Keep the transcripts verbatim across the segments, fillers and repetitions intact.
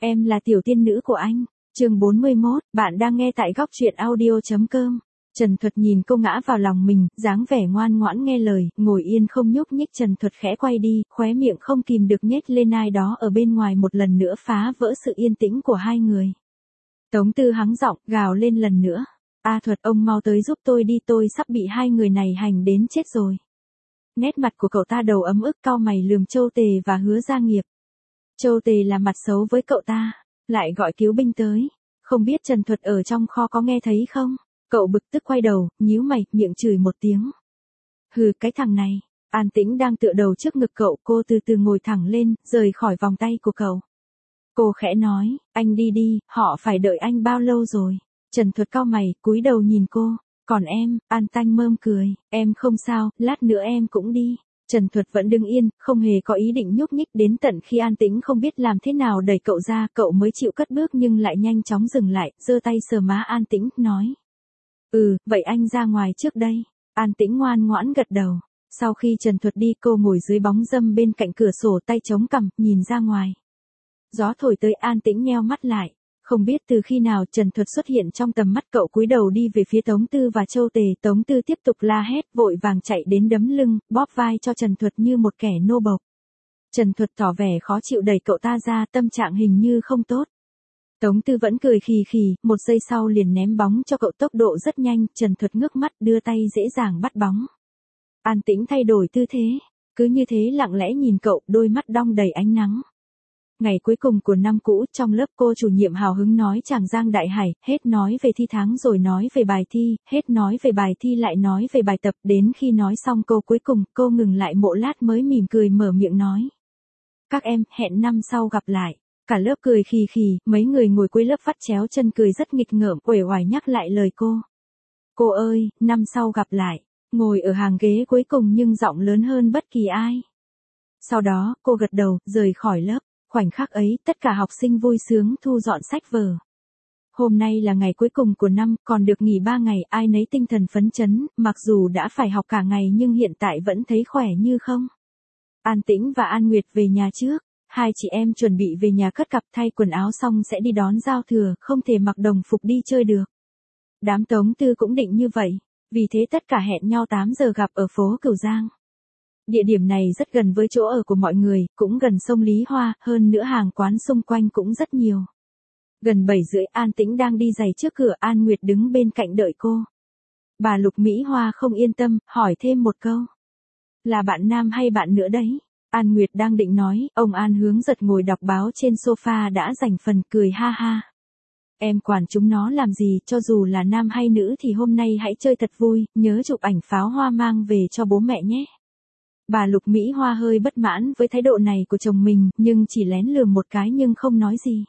Em là tiểu tiên nữ của anh. Chương bốn mươi mốt, bạn đang nghe tại góc truyện audio chấm com. Trần Thuật nhìn cô ngã vào lòng mình, dáng vẻ ngoan ngoãn nghe lời, ngồi yên không nhúc nhích. Trần Thuật khẽ quay đi, khóe miệng không kìm được nhếch lên ai đó ở bên ngoài, một lần nữa phá vỡ sự yên tĩnh của hai người. Tống Tư hắng giọng, gào lên lần nữa. A Thuật, ông mau tới giúp tôi đi, tôi sắp bị hai người này hành đến chết rồi. Nét mặt của cậu ta đầu ấm ức, cau mày lườm Châu Tề và Hứa Gia Nghiệp. Châu Tề là mặt xấu với cậu ta, lại gọi cứu binh tới. Không biết Trần Thuật ở trong kho có nghe thấy không? Cậu bực tức quay đầu, nhíu mày, miệng chửi một tiếng. Hừ, cái thằng này. An Tĩnh đang tựa đầu trước ngực cậu, cô từ từ ngồi thẳng lên, rời khỏi vòng tay của cậu. Cô khẽ nói, anh đi đi, họ phải đợi anh bao lâu rồi? Trần Thuật cau mày, cúi đầu nhìn cô. Còn em? An Tanh mơm cười, em không sao, lát nữa em cũng đi. Trần Thuật vẫn đứng yên, không hề có ý định nhúc nhích, đến tận khi An Tĩnh không biết làm thế nào đẩy cậu ra, cậu mới chịu cất bước nhưng lại nhanh chóng dừng lại, giơ tay sờ má An Tĩnh, nói. Ừ, vậy anh ra ngoài trước đây. An Tĩnh ngoan ngoãn gật đầu. Sau khi Trần Thuật đi, cô ngồi dưới bóng râm bên cạnh cửa sổ, tay chống cằm, nhìn ra ngoài. Gió thổi tới, An Tĩnh nheo mắt lại. Không biết từ khi nào Trần Thuật xuất hiện trong tầm mắt cậu, cúi đầu đi về phía Tống Tư và Châu Tề. Tống Tư tiếp tục la hét, vội vàng chạy đến đấm lưng, bóp vai cho Trần Thuật như một kẻ nô bộc. Trần Thuật tỏ vẻ khó chịu đẩy cậu ta ra, tâm trạng hình như không tốt. Tống Tư vẫn cười khì khì, một giây sau liền ném bóng cho cậu, tốc độ rất nhanh. Trần Thuật ngước mắt, đưa tay dễ dàng bắt bóng. An Tĩnh thay đổi tư thế, cứ như thế lặng lẽ nhìn cậu, đôi mắt đong đầy ánh nắng. Ngày cuối cùng của năm cũ, trong lớp cô chủ nhiệm hào hứng nói chàng Giang Đại Hải, hết nói về thi tháng rồi nói về bài thi, hết nói về bài thi lại nói về bài tập, đến khi nói xong câu cuối cùng, cô ngừng lại một lát mới mỉm cười mở miệng nói. Các em, hẹn năm sau gặp lại. Cả lớp cười khì khì, mấy người ngồi cuối lớp vắt chéo chân cười rất nghịch ngợm, uể oải nhắc lại lời cô. Cô ơi, năm sau gặp lại. Ngồi ở hàng ghế cuối cùng nhưng giọng lớn hơn bất kỳ ai. Sau đó, cô gật đầu, rời khỏi lớp. Khoảnh khắc ấy, tất cả học sinh vui sướng thu dọn sách vở. Hôm nay là ngày cuối cùng của năm, còn được nghỉ ba ngày, ai nấy tinh thần phấn chấn, mặc dù đã phải học cả ngày nhưng hiện tại vẫn thấy khỏe như không. An Tĩnh và An Nguyệt về nhà trước, hai chị em chuẩn bị về nhà cất cặp, thay quần áo xong sẽ đi đón giao thừa, không thể mặc đồng phục đi chơi được. Đám Tống Tư cũng định như vậy, vì thế tất cả hẹn nhau tám giờ gặp ở phố Cửu Giang. Địa điểm này rất gần với chỗ ở của mọi người, cũng gần sông Lý Hoa, hơn nữa hàng quán xung quanh cũng rất nhiều. Gần bảy rưỡi, An Tĩnh đang đi giày trước cửa, An Nguyệt đứng bên cạnh đợi cô. Bà Lục Mỹ Hoa không yên tâm, hỏi thêm một câu. Là bạn nam hay bạn nữa đấy? An Nguyệt đang định nói, ông An Hướng giật ngồi đọc báo trên sofa đã dành phần, cười ha ha. Em quản chúng nó làm gì, cho dù là nam hay nữ thì hôm nay hãy chơi thật vui, nhớ chụp ảnh pháo hoa mang về cho bố mẹ nhé. Bà Lục Mỹ Hoa hơi bất mãn với thái độ này của chồng mình, nhưng chỉ lén lườm một cái nhưng không nói gì.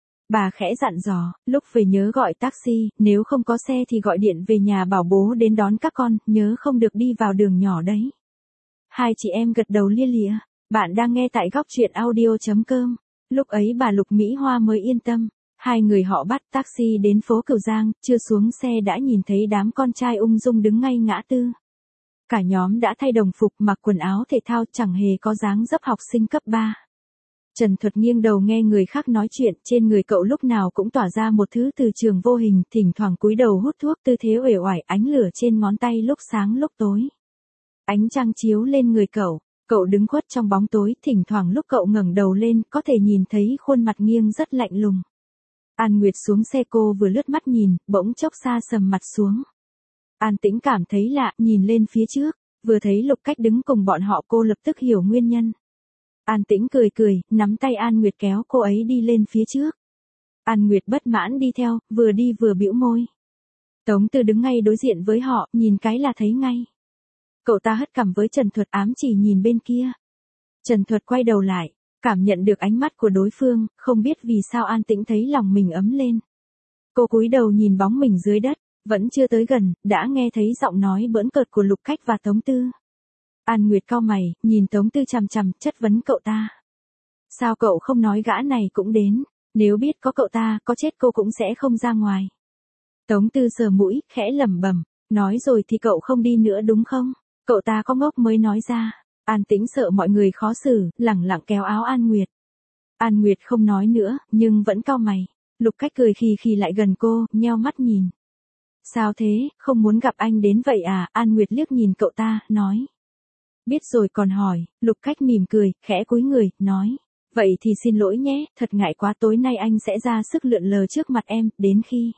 Bà khẽ dặn dò, lúc về nhớ gọi taxi, nếu không có xe thì gọi điện về nhà bảo bố đến đón các con, nhớ không được đi vào đường nhỏ đấy. Hai chị em gật đầu lia lịa, bạn đang nghe tại góc truyện audio chấm com. Lúc ấy bà Lục Mỹ Hoa mới yên tâm, hai người họ bắt taxi đến phố Cửu Giang, chưa xuống xe đã nhìn thấy đám con trai ung dung đứng ngay ngã tư. Cả nhóm đã thay đồng phục, mặc quần áo thể thao, chẳng hề có dáng dấp học sinh cấp ba. Trần Thuật nghiêng đầu nghe người khác nói chuyện, trên người cậu lúc nào cũng tỏa ra một thứ từ trường vô hình, thỉnh thoảng cúi đầu hút thuốc, tư thế uể oải, ánh lửa trên ngón tay lúc sáng lúc tối. Ánh trăng chiếu lên người cậu, cậu đứng khuất trong bóng tối, thỉnh thoảng lúc cậu ngẩng đầu lên, có thể nhìn thấy khuôn mặt nghiêng rất lạnh lùng. An Nguyệt xuống xe, cô vừa lướt mắt nhìn, bỗng chốc xa sầm mặt xuống. An Tĩnh cảm thấy lạ, nhìn lên phía trước, vừa thấy Lục Cách đứng cùng bọn họ, cô lập tức hiểu nguyên nhân. An Tĩnh cười cười, nắm tay An Nguyệt kéo cô ấy đi lên phía trước. An Nguyệt bất mãn đi theo, vừa đi vừa bĩu môi. Tống Tư đứng ngay đối diện với họ, nhìn cái là thấy ngay. Cậu ta hất cằm với Trần Thuật, ám chỉ nhìn bên kia. Trần Thuật quay đầu lại, cảm nhận được ánh mắt của đối phương, không biết vì sao An Tĩnh thấy lòng mình ấm lên. Cô cúi đầu nhìn bóng mình dưới đất. Vẫn chưa tới gần, đã nghe thấy giọng nói bỡn cợt của Lục Cách và Tống Tư. An Nguyệt cau mày, nhìn Tống Tư chằm chằm, chất vấn cậu ta. Sao cậu không nói gã này cũng đến, nếu biết có cậu ta, có chết cô cũng sẽ không ra ngoài. Tống Tư sờ mũi, khẽ lẩm bẩm, nói rồi thì cậu không đi nữa đúng không? Cậu ta có ngốc mới nói ra. An Tĩnh sợ mọi người khó xử, lẳng lặng kéo áo An Nguyệt. An Nguyệt không nói nữa, nhưng vẫn cau mày. Lục Cách cười khì khì lại gần cô, nheo mắt nhìn. Sao thế, không muốn gặp anh đến vậy à? An Nguyệt liếc nhìn cậu ta, nói. Biết rồi còn hỏi. Lục Cách mỉm cười, khẽ cúi người, nói. Vậy thì xin lỗi nhé, thật ngại quá, tối nay anh sẽ ra sức lượn lờ trước mặt em, đến khi.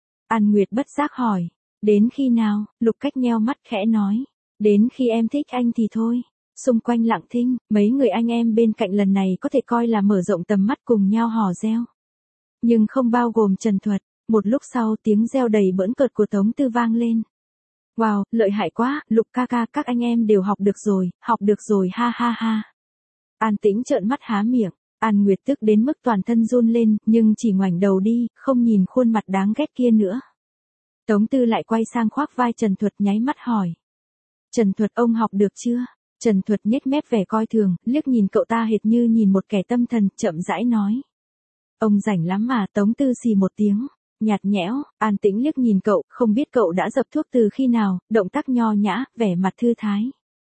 An Nguyệt bất giác hỏi. Đến khi nào? Lục Cách nheo mắt khẽ nói. Đến khi em thích anh thì thôi. Xung quanh lặng thinh, mấy người anh em bên cạnh lần này có thể coi là mở rộng tầm mắt cùng nhau hò reo. Nhưng không bao gồm Trần Thuật. Một lúc sau tiếng reo đầy bỡn cợt của Tống Tư vang lên. Wow, lợi hại quá, Lục ca ca, các anh em đều học được rồi, học được rồi, ha ha ha. An Tĩnh trợn mắt há miệng, An Nguyệt tức đến mức toàn thân run lên, nhưng chỉ ngoảnh đầu đi, không nhìn khuôn mặt đáng ghét kia nữa. Tống Tư lại quay sang khoác vai Trần Thuật, nháy mắt hỏi. Trần Thuật, ông học được chưa? Trần Thuật nhếch mép vẻ coi thường, liếc nhìn cậu ta hệt như nhìn một kẻ tâm thần, chậm rãi nói. Ông rảnh lắm mà. Tống Tư xì một tiếng, nhạt nhẽo. An Tĩnh liếc nhìn cậu, không biết cậu đã dập thuốc từ khi nào, động tác nho nhã, vẻ mặt thư thái.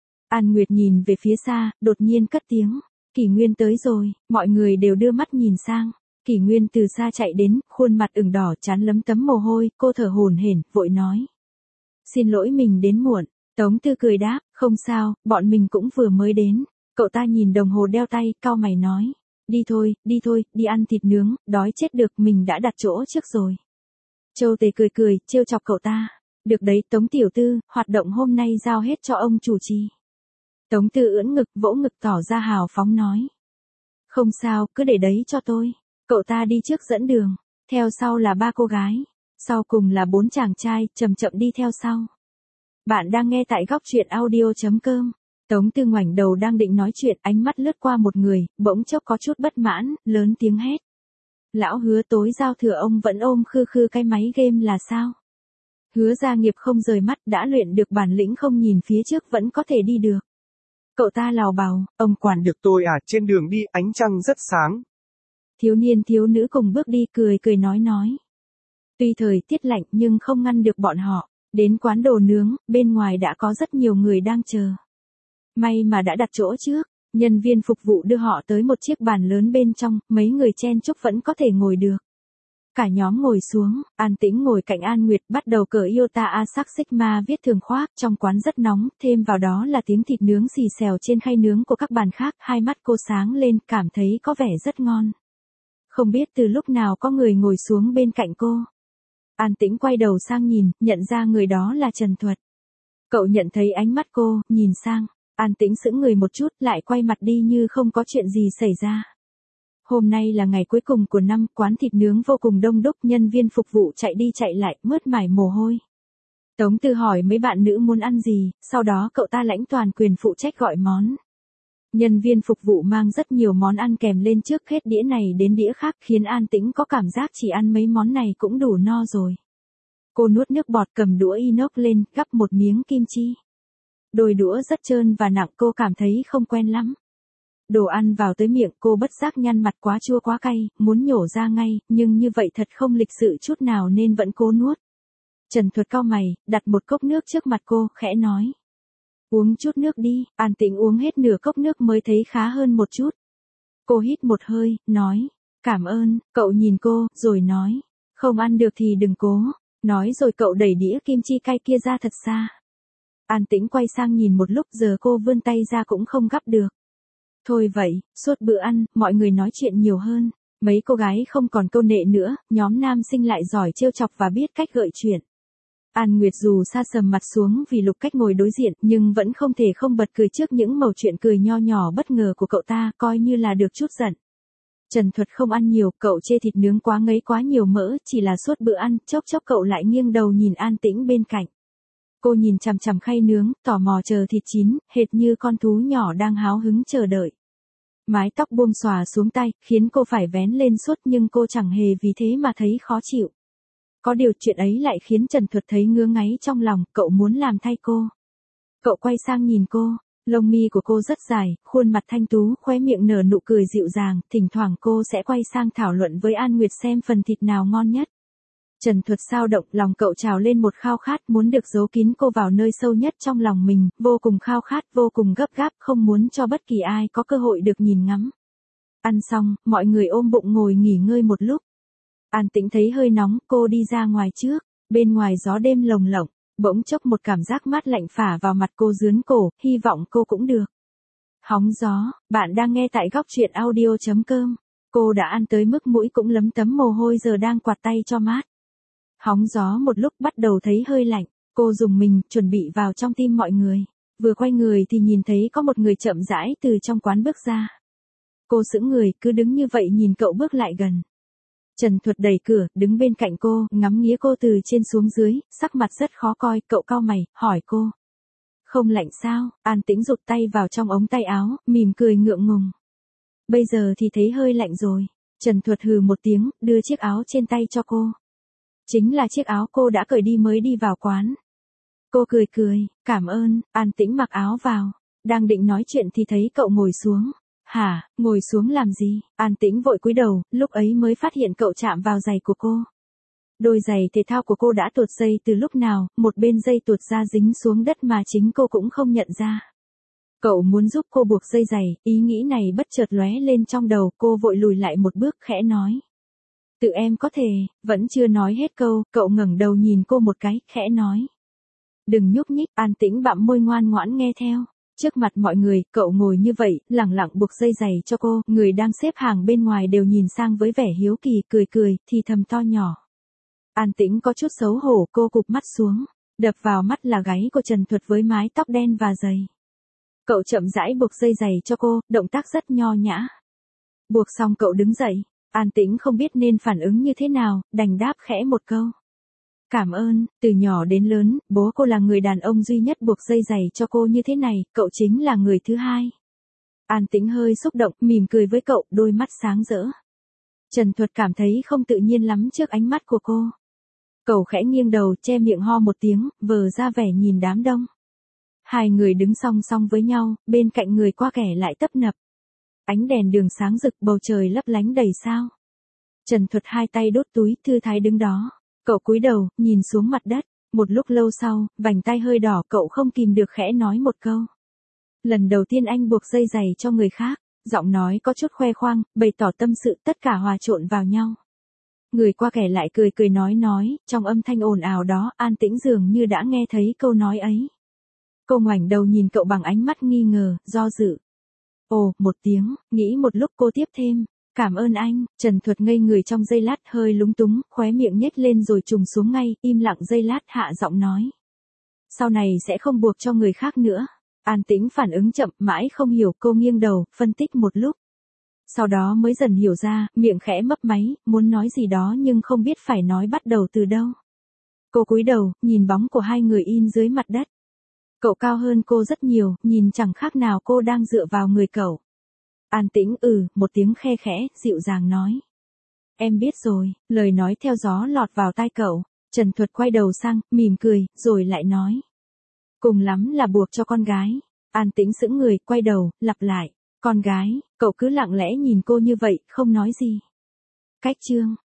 An Nguyệt nhìn về phía xa, đột nhiên cất tiếng. Kỷ Nguyên tới rồi. Mọi người đều đưa mắt nhìn sang. Kỷ Nguyên từ xa chạy đến, khuôn mặt ửng đỏ, trán lấm tấm mồ hôi, cô thở hổn hển, vội nói. Xin lỗi mình đến muộn. Tống Tư cười đáp, không sao, bọn mình cũng vừa mới đến. Cậu ta nhìn đồng hồ đeo tay, cau mày nói. Đi thôi, đi thôi, đi ăn thịt nướng, đói chết được, mình đã đặt chỗ trước rồi. Châu Tề cười cười, trêu chọc cậu ta. Được đấy, Tống tiểu thư, hoạt động hôm nay giao hết cho ông chủ trì. Tống Tư ưỡn ngực, vỗ ngực tỏ ra hào phóng nói. Không sao, cứ để đấy cho tôi. Cậu ta đi trước dẫn đường, theo sau là ba cô gái, sau cùng là bốn chàng trai, chậm chậm đi theo sau. Bạn đang nghe tại góc truyện audio chấm com. Tống Tư ngoảnh đầu đang định nói chuyện, ánh mắt lướt qua một người, bỗng chốc có chút bất mãn, lớn tiếng hét. Lão Hứa, tối giao thừa ông vẫn ôm khư khư cái máy game là sao? Hứa Gia Nghiệp không rời mắt, đã luyện được bản lĩnh không nhìn phía trước vẫn có thể đi được. Cậu ta lào bào, ông quản được tôi à, trên đường đi ánh trăng rất sáng. Thiếu niên thiếu nữ cùng bước đi, cười cười nói nói. Tuy thời tiết lạnh nhưng không ngăn được bọn họ. Đến quán đồ nướng, bên ngoài đã có rất nhiều người đang chờ. May mà đã đặt chỗ trước, nhân viên phục vụ đưa họ tới một chiếc bàn lớn bên trong, mấy người chen chúc vẫn có thể ngồi được. Cả nhóm ngồi xuống, An Tĩnh ngồi cạnh An Nguyệt, bắt đầu cởi Iota Asac Sigma viết thường khoác, trong quán rất nóng, thêm vào đó là tiếng thịt nướng xì xèo trên khay nướng của các bàn khác, hai mắt cô sáng lên, cảm thấy có vẻ rất ngon. Không biết từ lúc nào có người ngồi xuống bên cạnh cô. An Tĩnh quay đầu sang nhìn, nhận ra người đó là Trần Thuật. Cậu nhận thấy ánh mắt cô, nhìn sang. An Tĩnh sững người một chút, lại quay mặt đi như không có chuyện gì xảy ra. Hôm nay là ngày cuối cùng của năm, quán thịt nướng vô cùng đông đúc, nhân viên phục vụ chạy đi chạy lại, mướt mải mồ hôi. Tống Tư hỏi mấy bạn nữ muốn ăn gì, sau đó cậu ta lãnh toàn quyền phụ trách gọi món. Nhân viên phục vụ mang rất nhiều món ăn kèm lên trước, hết đĩa này đến đĩa khác, khiến An Tĩnh có cảm giác chỉ ăn mấy món này cũng đủ no rồi. Cô nuốt nước bọt, cầm đũa inox lên, gắp một miếng kim chi. Đôi đũa rất trơn và nặng, cô cảm thấy không quen lắm. Đồ ăn vào tới miệng, cô bất giác nhăn mặt, quá chua quá cay, muốn nhổ ra ngay, nhưng như vậy thật không lịch sự chút nào nên vẫn cố nuốt. Trần Thuật cau mày, đặt một cốc nước trước mặt cô, khẽ nói. Uống chút nước đi. An Tĩnh uống hết nửa cốc nước mới thấy khá hơn một chút. Cô hít một hơi, nói. Cảm ơn. Cậu nhìn cô, rồi nói. Không ăn được thì đừng cố. Nói rồi cậu đẩy đĩa kim chi cay kia ra thật xa. An Tĩnh quay sang nhìn một lúc, giờ cô vươn tay ra cũng không gắp được. Thôi vậy, suốt bữa ăn, mọi người nói chuyện nhiều hơn. Mấy cô gái không còn câu nệ nữa, nhóm nam sinh lại giỏi trêu chọc và biết cách gợi chuyện. An Nguyệt dù sa sầm mặt xuống vì Lục Cách ngồi đối diện, nhưng vẫn không thể không bật cười trước những mẩu chuyện cười nho nhỏ bất ngờ của cậu ta, coi như là được chút giận. Trần Thuật không ăn nhiều, cậu chê thịt nướng quá ngấy quá nhiều mỡ, chỉ là suốt bữa ăn, chốc chốc cậu lại nghiêng đầu nhìn An Tĩnh bên cạnh. Cô nhìn chằm chằm khay nướng, tò mò chờ thịt chín, hệt như con thú nhỏ đang háo hứng chờ đợi. Mái tóc buông xòa xuống tay, khiến cô phải vén lên suốt, nhưng cô chẳng hề vì thế mà thấy khó chịu. Có điều chuyện ấy lại khiến Trần Thuật thấy ngứa ngáy trong lòng, cậu muốn làm thay cô. Cậu quay sang nhìn cô, lông mi của cô rất dài, khuôn mặt thanh tú, khóe miệng nở nụ cười dịu dàng, thỉnh thoảng cô sẽ quay sang thảo luận với An Nguyệt xem phần thịt nào ngon nhất. Trần Thuật sao động, lòng cậu trào lên một khao khát muốn được giấu kín cô vào nơi sâu nhất trong lòng mình, vô cùng khao khát, vô cùng gấp gáp, không muốn cho bất kỳ ai có cơ hội được nhìn ngắm. Ăn xong, mọi người ôm bụng ngồi nghỉ ngơi một lúc. An Tĩnh thấy hơi nóng, cô đi ra ngoài trước, bên ngoài gió đêm lồng lộng, bỗng chốc một cảm giác mát lạnh phả vào mặt cô rướn cổ, hy vọng cô cũng được. Hóng gió, bạn đang nghe tại góc truyện audio chấm com. Cô đã ăn tới mức mũi cũng lấm tấm mồ hôi giờ đang quạt tay cho mát. Hóng gió một lúc bắt đầu thấy hơi lạnh, cô dùng mình, chuẩn bị vào trong tim mọi người. Vừa quay người thì nhìn thấy có một người chậm rãi từ trong quán bước ra. Cô sững người, cứ đứng như vậy nhìn cậu bước lại gần. Trần Thuật đẩy cửa, đứng bên cạnh cô, ngắm nghía cô từ trên xuống dưới, sắc mặt rất khó coi, cậu cau mày, hỏi cô. Không lạnh sao? An Tĩnh rụt tay vào trong ống tay áo, mỉm cười ngượng ngùng. Bây giờ thì thấy hơi lạnh rồi. Trần Thuật hừ một tiếng, đưa chiếc áo trên tay cho cô. Chính là chiếc áo cô đã cởi đi mới đi vào quán. Cô cười cười, cảm ơn. An Tĩnh mặc áo vào. Đang định nói chuyện thì thấy cậu ngồi xuống. Hả, ngồi xuống làm gì? An Tĩnh vội cúi đầu, lúc ấy mới phát hiện cậu chạm vào giày của cô. Đôi giày thể thao của cô đã tuột dây từ lúc nào, một bên dây tuột ra dính xuống đất mà chính cô cũng không nhận ra. Cậu muốn giúp cô buộc dây giày, ý nghĩ này bất chợt lóe lên trong đầu, cô vội lùi lại một bước khẽ nói. Tự em có thể, vẫn chưa nói hết câu, cậu ngẩng đầu nhìn cô một cái, khẽ nói. Đừng nhúc nhích. An Tĩnh bặm môi ngoan ngoãn nghe theo. Trước mặt mọi người, cậu ngồi như vậy, lẳng lặng buộc dây giày cho cô, người đang xếp hàng bên ngoài đều nhìn sang với vẻ hiếu kỳ, cười cười, thì thầm to nhỏ. An Tĩnh có chút xấu hổ, cô cụp mắt xuống, đập vào mắt là gáy của Trần Thuật với mái tóc đen và dày. Cậu chậm rãi buộc dây giày cho cô, động tác rất nho nhã. Buộc xong cậu đứng dậy, An Tĩnh không biết nên phản ứng như thế nào, đành đáp khẽ một câu. Cảm ơn. Từ nhỏ đến lớn, bố cô là người đàn ông duy nhất buộc dây giày cho cô như thế này, cậu chính là người thứ hai. An Tĩnh hơi xúc động, mỉm cười với cậu, đôi mắt sáng rỡ. Trần Thuật cảm thấy không tự nhiên lắm trước ánh mắt của cô. Cậu khẽ nghiêng đầu, che miệng ho một tiếng, vờ ra vẻ nhìn đám đông. Hai người đứng song song với nhau, bên cạnh người qua kẻ lại tấp nập. Ánh đèn đường sáng rực, bầu trời lấp lánh đầy sao. Trần Thuật hai tay đốt túi, thư thái đứng đó. Cậu cúi đầu, nhìn xuống mặt đất. Một lúc lâu sau, vành tay hơi đỏ, cậu không kìm được khẽ nói một câu. Lần đầu tiên anh buộc dây giày cho người khác, giọng nói có chút khoe khoang, bày tỏ tâm sự, tất cả hòa trộn vào nhau. Người qua kẻ lại cười cười nói nói, trong âm thanh ồn ào đó, An Tĩnh dường như đã nghe thấy câu nói ấy. Cô ngoảnh đầu nhìn cậu bằng ánh mắt nghi ngờ, do dự. Ồ, một tiếng, nghĩ một lúc cô tiếp thêm. Cảm ơn anh. Trần Thuật ngây người trong giây lát, hơi lúng túng, khóe miệng nhếch lên rồi trùng xuống ngay, im lặng giây lát, hạ giọng nói. Sau này sẽ không buộc cho người khác nữa. An Tĩnh phản ứng chậm, mãi không hiểu, cô nghiêng đầu, phân tích một lúc. Sau đó mới dần hiểu ra, miệng khẽ mấp máy, muốn nói gì đó nhưng không biết phải nói bắt đầu từ đâu. Cô cúi đầu, nhìn bóng của hai người in dưới mặt đất. Cậu cao hơn cô rất nhiều, nhìn chẳng khác nào cô đang dựa vào người cậu. An Tĩnh ừ, một tiếng khe khẽ, dịu dàng nói. Em biết rồi. Lời nói theo gió lọt vào tai cậu. Trần Thuật quay đầu sang, mỉm cười, rồi lại nói. Cùng lắm là buộc cho con gái. An Tĩnh sững người, quay đầu, lặp lại. Con gái. Cậu cứ lặng lẽ nhìn cô như vậy, không nói gì. Cách chương.